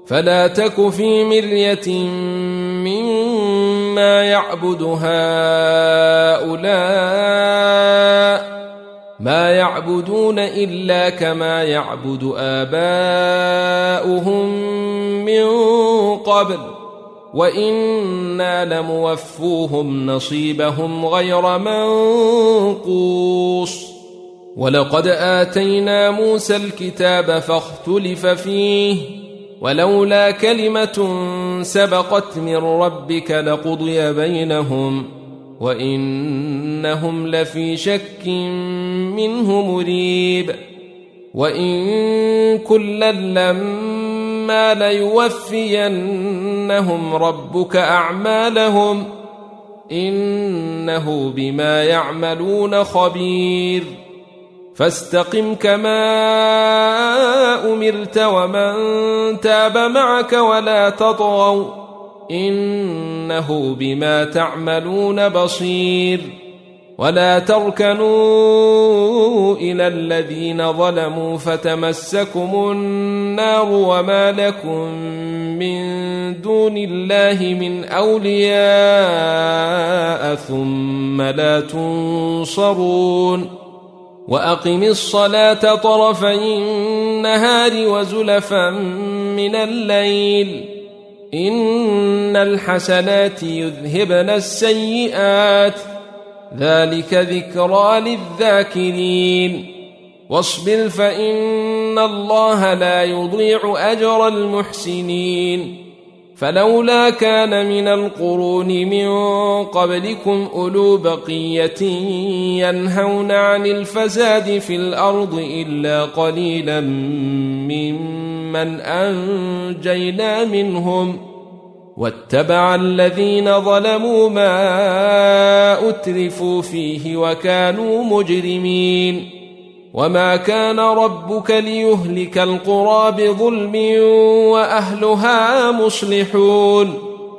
فلا تك في مرية مما يعبد هؤلاء ما يعبدون إلا كما يعبد آباؤهم من قبل وإنا لموفوهم نصيبهم غير منقوص ولقد آتينا موسى الكتاب فاختلف فيه ولولا كلمة سبقت من ربك لقضي بينهم وإنهم لفي شك منه مريب وإن كلا لما ليوفينهم ربك أعمالهم إنه بما يعملون خبير فاستقم كما أمرت ومن تاب معك ولا تطغوا إنه بما تعملون بصير ولا تركنوا إلى الذين ظلموا فتمسكم النار وما لكم من دون الله من أولياء ثم لا تنصرون وأقم الصلاة طرفي النهار وزلفا من الليل إن الحسنات يذهبن السيئات ذلك ذكرى للذاكرين واصبر فإن الله لا يضيع أجر المحسنين فلولا كان من القرون من قبلكم أولو بقية ينهون عن الفساد في الأرض إلا قليلا ممن أنجينا منهم واتبع الذين ظلموا ما أترفوا فيه وكانوا مجرمين وما كان ربك ليهلك القرى بظلم وأهلها مصلحون